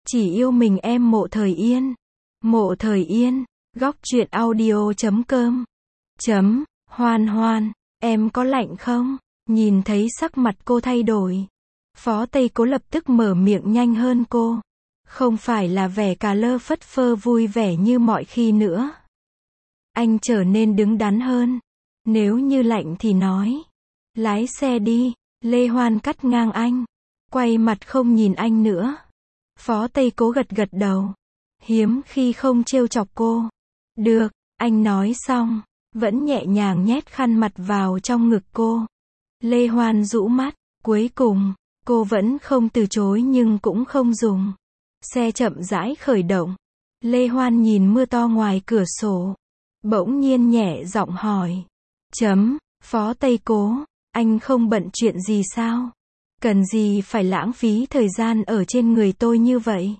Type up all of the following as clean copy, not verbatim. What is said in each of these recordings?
Chỉ yêu mình em Mộ Thời Yên. Mộ Thời Yên, góc truyện audio.com. Hoan Hoan, em có lạnh không? Nhìn thấy sắc mặt cô thay đổi, Phó Tây Cố lập tức mở miệng nhanh hơn cô. Không phải là vẻ cà lơ phất phơ vui vẻ như mọi khi nữa. Anh trở nên đứng đắn hơn. Nếu như lạnh thì nói. Lái xe đi. Lê Hoan cắt ngang anh. Quay mặt không nhìn anh nữa. Phó Tây Cố gật gật đầu. Hiếm khi không trêu chọc cô. Được, anh nói xong. Vẫn nhẹ nhàng nhét khăn mặt vào trong ngực cô. Lê Hoan rũ mắt. Cuối cùng, cô vẫn không từ chối nhưng cũng không dùng. Xe chậm rãi khởi động. Lê Hoan nhìn mưa to ngoài cửa sổ. Bỗng nhiên nhẹ giọng hỏi. Phó Tây Cố, anh không bận chuyện gì sao? Cần gì phải lãng phí thời gian ở trên người tôi như vậy?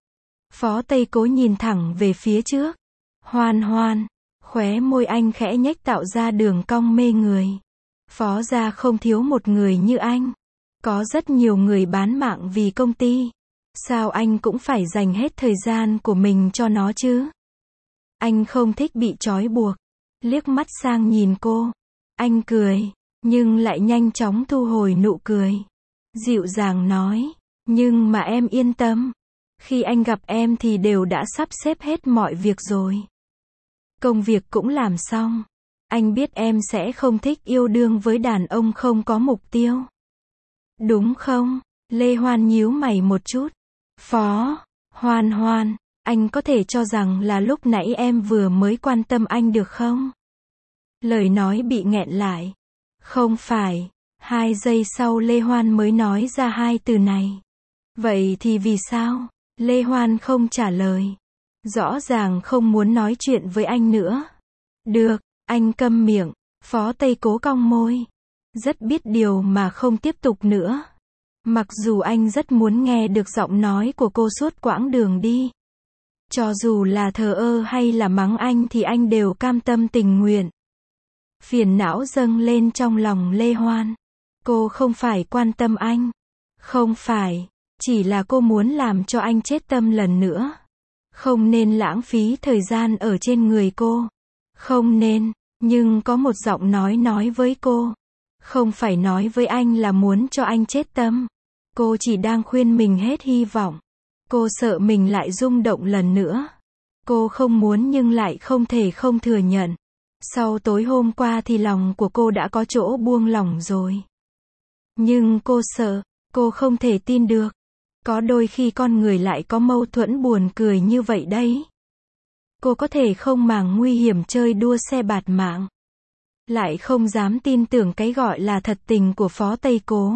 Phó Tây Cố nhìn thẳng về phía trước. Hoan Hoan, khóe môi anh khẽ nhếch tạo ra đường cong mê người. Phó gia không thiếu một người như anh. Có rất nhiều người bán mạng vì công ty. Sao anh cũng phải dành hết thời gian của mình cho nó chứ? Anh không thích bị trói buộc. Liếc mắt sang nhìn cô. Anh cười, nhưng lại nhanh chóng thu hồi nụ cười. Dịu dàng nói, nhưng mà em yên tâm. Khi anh gặp em thì đều đã sắp xếp hết mọi việc rồi. Công việc cũng làm xong. Anh biết em sẽ không thích yêu đương với đàn ông không có mục tiêu. Đúng không? Lê Hoan nhíu mày một chút. Phó Hoan Hoan, anh có thể cho rằng là lúc nãy em vừa mới quan tâm anh được không? Lời nói bị nghẹn lại. Không phải. 2 giây sau Lê Hoan mới nói ra hai từ này. Vậy thì vì sao? Lê Hoan không trả lời. Rõ ràng không muốn nói chuyện với anh nữa. Được, anh câm miệng. Phó Tây Cố cong môi. Rất biết điều mà không tiếp tục nữa. Mặc dù anh rất muốn nghe được giọng nói của cô suốt quãng đường đi. Cho dù là thờ ơ hay là mắng anh thì anh đều cam tâm tình nguyện. Phiền não dâng lên trong lòng Lê Hoan. Cô không phải quan tâm anh. Không phải. Chỉ là cô muốn làm cho anh chết tâm lần nữa. Không nên lãng phí thời gian ở trên người cô. Không nên. Nhưng có một giọng nói với cô. Không phải nói với anh là muốn cho anh chết tâm. Cô chỉ đang khuyên mình hết hy vọng. Cô sợ mình lại rung động lần nữa. Cô không muốn nhưng lại không thể không thừa nhận. Sau tối hôm qua thì lòng của cô đã có chỗ buông lỏng rồi. Nhưng cô sợ, cô không thể tin được. Có đôi khi con người lại có mâu thuẫn buồn cười như vậy đấy. Cô có thể không màng nguy hiểm chơi đua xe bạt mạng. Lại không dám tin tưởng cái gọi là thật tình của Phó Tây Cố.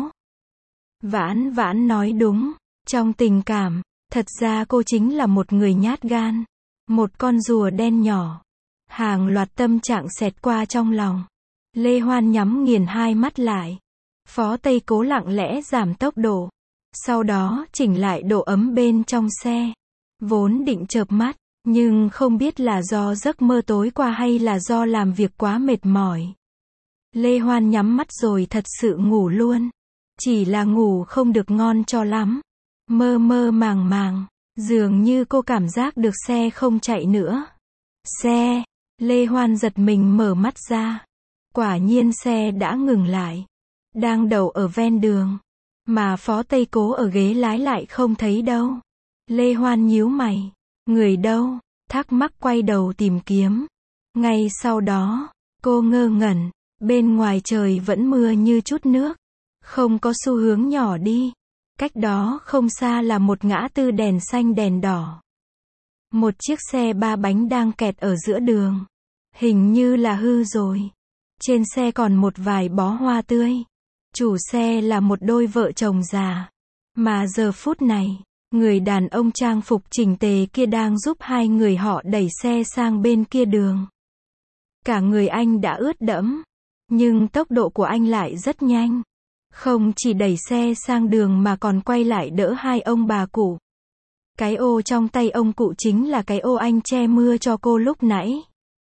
Vãn Vãn nói đúng. Trong tình cảm, thật ra cô chính là một người nhát gan. Một con rùa đen nhỏ. Hàng loạt tâm trạng xẹt qua trong lòng. Lê Hoan nhắm nghiền hai mắt lại. Phó Tây Cố lặng lẽ giảm tốc độ. Sau đó chỉnh lại độ ấm bên trong xe. Vốn định chợp mắt, nhưng không biết là do giấc mơ tối qua hay là do làm việc quá mệt mỏi. Lê Hoan nhắm mắt rồi thật sự ngủ luôn. Chỉ là ngủ không được ngon cho lắm. Mơ mơ màng màng. Dường như cô cảm giác được xe không chạy nữa. Xe. Lê Hoan giật mình mở mắt ra. Quả nhiên xe đã ngừng lại. Đang đậu ở ven đường. Mà Phó Tây Cố ở ghế lái lại không thấy đâu. Lê Hoan nhíu mày. Người đâu? Thắc mắc quay đầu tìm kiếm. Ngay sau đó, cô ngơ ngẩn. Bên ngoài trời vẫn mưa như chút nước. Không có xu hướng nhỏ đi. Cách đó không xa là một ngã tư đèn xanh đèn đỏ. Một chiếc xe 3 bánh đang kẹt ở giữa đường. Hình như là hư rồi. Trên xe còn một vài bó hoa tươi. Chủ xe là một đôi vợ chồng già. Mà giờ phút này, người đàn ông trang phục chỉnh tề kia đang giúp hai người họ đẩy xe sang bên kia đường. Cả người anh đã ướt đẫm. Nhưng tốc độ của anh lại rất nhanh. Không chỉ đẩy xe sang đường mà còn quay lại đỡ hai ông bà cụ. Cái ô trong tay ông cụ chính là cái ô anh che mưa cho cô lúc nãy.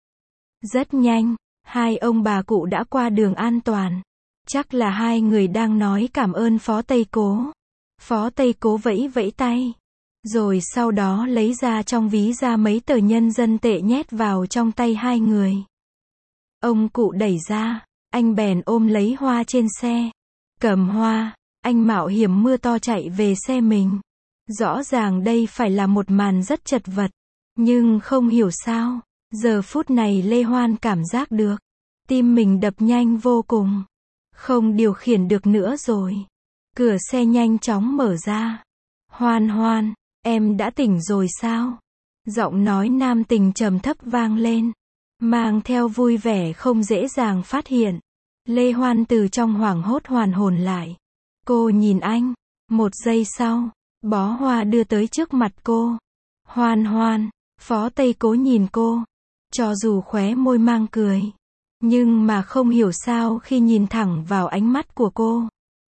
Rất nhanh, hai ông bà cụ đã qua đường an toàn. Chắc là hai người đang nói cảm ơn Phó Tây Cố. Phó Tây Cố vẫy vẫy tay. Rồi sau đó lấy ra trong ví ra mấy tờ nhân dân tệ nhét vào trong tay hai người. Ông cụ đẩy ra, anh bèn ôm lấy Hoa trên xe. Cầm Hoa, anh mạo hiểm mưa to chạy về xe mình. Rõ ràng đây phải là một màn rất chật vật. Nhưng không hiểu sao, giờ phút này Lê Hoan cảm giác được. Tim mình đập nhanh vô cùng. Không điều khiển được nữa rồi. Cửa xe nhanh chóng mở ra. Hoan Hoan, em đã tỉnh rồi sao? Giọng nói nam tình trầm thấp vang lên. Mang theo vui vẻ không dễ dàng phát hiện. Lê Hoan từ trong hoảng hốt hoàn hồn lại. Cô nhìn anh. Một giây sau, bó hoa đưa tới trước mặt cô. Hoan Hoan, Phó Tây Cố nhìn cô. Cho dù khóe môi mang cười. Nhưng mà không hiểu sao khi nhìn thẳng vào ánh mắt của cô.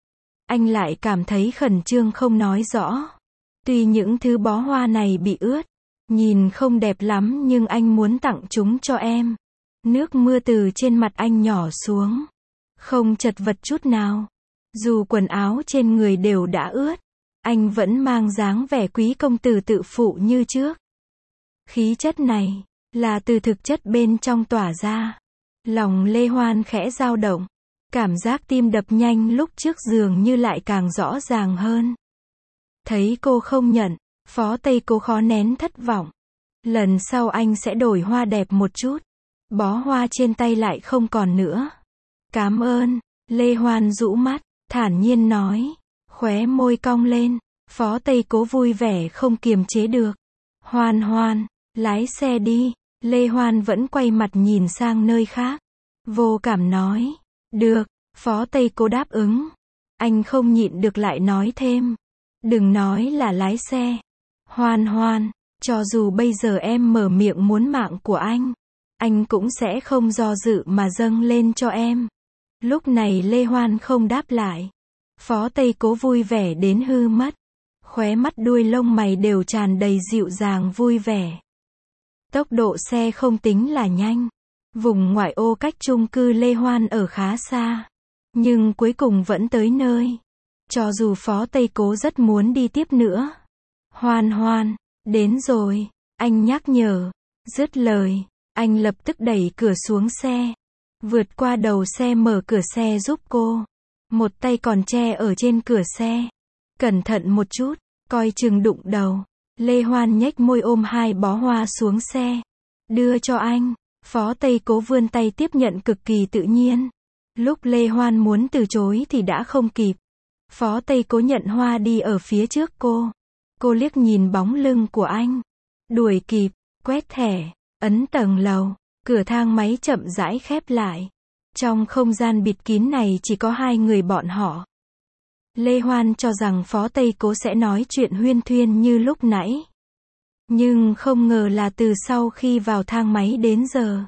Anh lại cảm thấy khẩn trương không nói rõ. Tuy những thứ bó hoa này bị ướt. Nhìn không đẹp lắm nhưng anh muốn tặng chúng cho em. Nước mưa từ trên mặt anh nhỏ xuống. Không chật vật chút nào. Dù quần áo trên người đều đã ướt. Anh vẫn mang dáng vẻ quý công tử tự phụ như trước. Khí chất này, là từ thực chất bên trong tỏa ra. Lòng Lê Hoan khẽ dao động. Cảm giác tim đập nhanh lúc trước dường như lại càng rõ ràng hơn. Thấy cô không nhận, Phó Tây Cố khó nén thất vọng. Lần sau anh sẽ đổi hoa đẹp một chút. Bó hoa trên tay lại không còn nữa. Cảm ơn, Lê Hoan rũ mắt, thản nhiên nói. Khóe môi cong lên, Phó Tây Cố vui vẻ không kiềm chế được. Hoan Hoan, lái xe đi. Lê Hoan vẫn quay mặt nhìn sang nơi khác. Vô cảm nói. Được, Phó Tây Cố đáp ứng. Anh không nhịn được lại nói thêm. Đừng nói là lái xe. Hoan Hoan, cho dù bây giờ em mở miệng muốn mạng của anh cũng sẽ không do dự mà dâng lên cho em. Lúc này Lê Hoan không đáp lại. Phó Tây Cố vui vẻ đến hư mất. Khóe mắt đuôi lông mày đều tràn đầy dịu dàng vui vẻ. Tốc độ xe không tính là nhanh. Vùng ngoại ô cách chung cư Lê Hoan ở khá xa. Nhưng cuối cùng vẫn tới nơi. Cho dù Phó Tây Cố rất muốn đi tiếp nữa. Hoan Hoan, đến rồi, anh nhắc nhở. Dứt lời, anh lập tức đẩy cửa xuống xe. Vượt qua đầu xe mở cửa xe giúp cô. Một tay còn che ở trên cửa xe. Cẩn thận một chút, coi chừng đụng đầu. Lê Hoan nhếch môi ôm hai bó hoa xuống xe. Đưa cho anh. Phó Tây Cố vươn tay tiếp nhận cực kỳ tự nhiên. Lúc Lê Hoan muốn từ chối thì đã không kịp. Phó Tây Cố nhận hoa đi ở phía trước cô. Cô liếc nhìn bóng lưng của anh. Đuổi kịp, quét thẻ, ấn tầng lầu. Cửa thang máy chậm rãi khép lại. Trong không gian bịt kín này chỉ có hai người bọn họ. Lê Hoan cho rằng Phó Tây Cố sẽ nói chuyện huyên thuyên như lúc nãy. Nhưng không ngờ là từ sau khi vào thang máy đến giờ.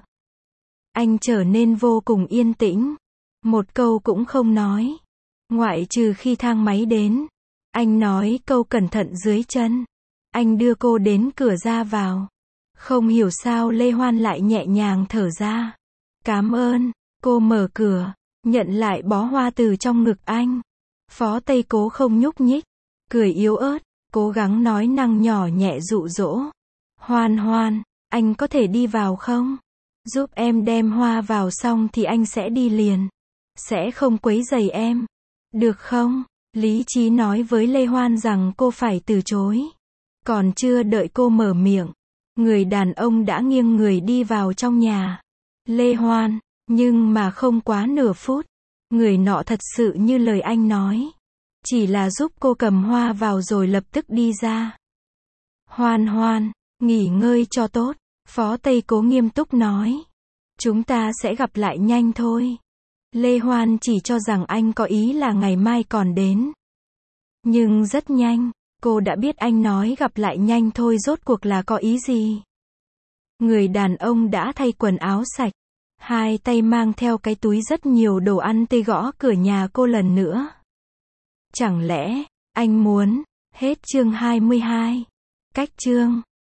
Anh trở nên vô cùng yên tĩnh. Một câu cũng không nói. Ngoại trừ khi thang máy đến. Anh nói câu cẩn thận dưới chân. Anh đưa cô đến cửa ra vào. Không hiểu sao Lê Hoan lại nhẹ nhàng thở ra. Cảm ơn. Cô mở cửa. Nhận lại bó hoa từ trong ngực anh. Phó Tây Cố không nhúc nhích. Cười yếu ớt. Cố gắng nói năng nhỏ nhẹ dụ dỗ. Hoan Hoan, anh có thể đi vào không? Giúp em đem hoa vào xong thì anh sẽ đi liền. Sẽ không quấy rầy em. Được không? Lý trí nói với Lê Hoan rằng cô phải từ chối. Còn chưa đợi cô mở miệng. Người đàn ông đã nghiêng người đi vào trong nhà. Lê Hoan, nhưng mà không quá nửa phút. Người nọ thật sự như lời anh nói. Chỉ là giúp cô cầm hoa vào rồi lập tức đi ra. Hoan Hoan, nghỉ ngơi cho tốt. Phó Tây Cố nghiêm túc nói. Chúng ta sẽ gặp lại nhanh thôi. Lê Hoan chỉ cho rằng anh có ý là ngày mai còn đến. Nhưng rất nhanh, cô đã biết anh nói gặp lại nhanh thôi rốt cuộc là có ý gì. Người đàn ông đã thay quần áo sạch. Hai tay mang theo cái túi rất nhiều đồ ăn tươi gõ cửa nhà cô lần nữa. Chẳng lẽ, anh muốn, hết chương 22. Cách chương